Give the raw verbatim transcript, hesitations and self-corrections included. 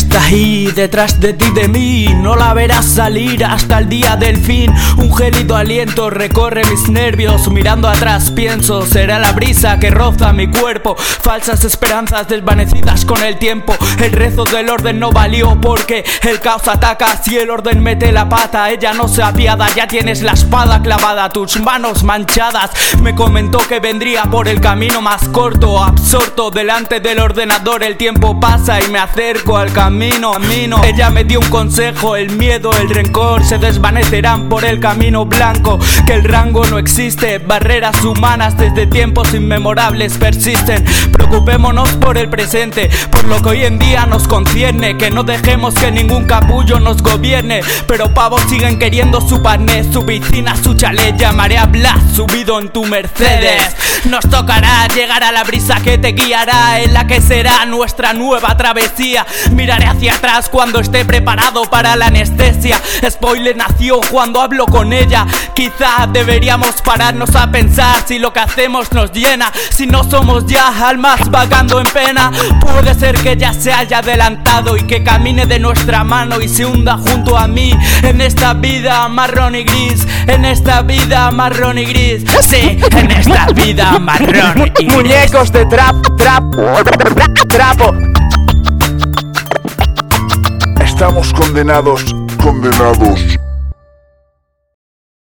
está ahí, detrás de ti, de mí. No la verás salir hasta el día del fin. Un gélido aliento recorre mis nervios. Mirando atrás pienso, será la brisa que roza mi cuerpo. Falsas esperanzas desvanecidas con el tiempo. El rezo del orden no valió porque el caos ataca. Si el orden mete la pata, ella no se apiada. Ya tienes la espada clavada, tus manos manchadas. Me comentó que vendría por el camino más corto. Absorto delante del ordenador, el tiempo pasa y me acerco al camino, camino. Ella me dio un consejo, el miedo, el rencor se desvanecerán por el camino blanco. Que el rango no existe, barreras humanas desde tiempos inmemorables persisten. Preocupémonos por el presente, por lo que hoy en día nos concierne. Que no dejemos que ningún capullo nos gobierne. Pero pavos siguen queriendo su pané, su piscina, su chalet. Llamaré a Blas subido en tu Mercedes. Nos tocará llegar a la brisa que te guiará, en la que será nuestra nueva travesía. Miraré hacia atrás cuando esté preparado para la anestesia. Spoiler nació cuando hablo con ella. Quizá deberíamos pararnos a pensar si lo que hacemos nos llena. Si no somos ya almas vagando en pena. Puede ser que ella se haya adelantado y que camine de nuestra mano y se hunda junto a mí en esta vida marrón y gris. En esta vida marrón y gris. Sí, en esta vida marrón y gris. Muñecos de trap, trap, trapo. Estamos condenados, condenados.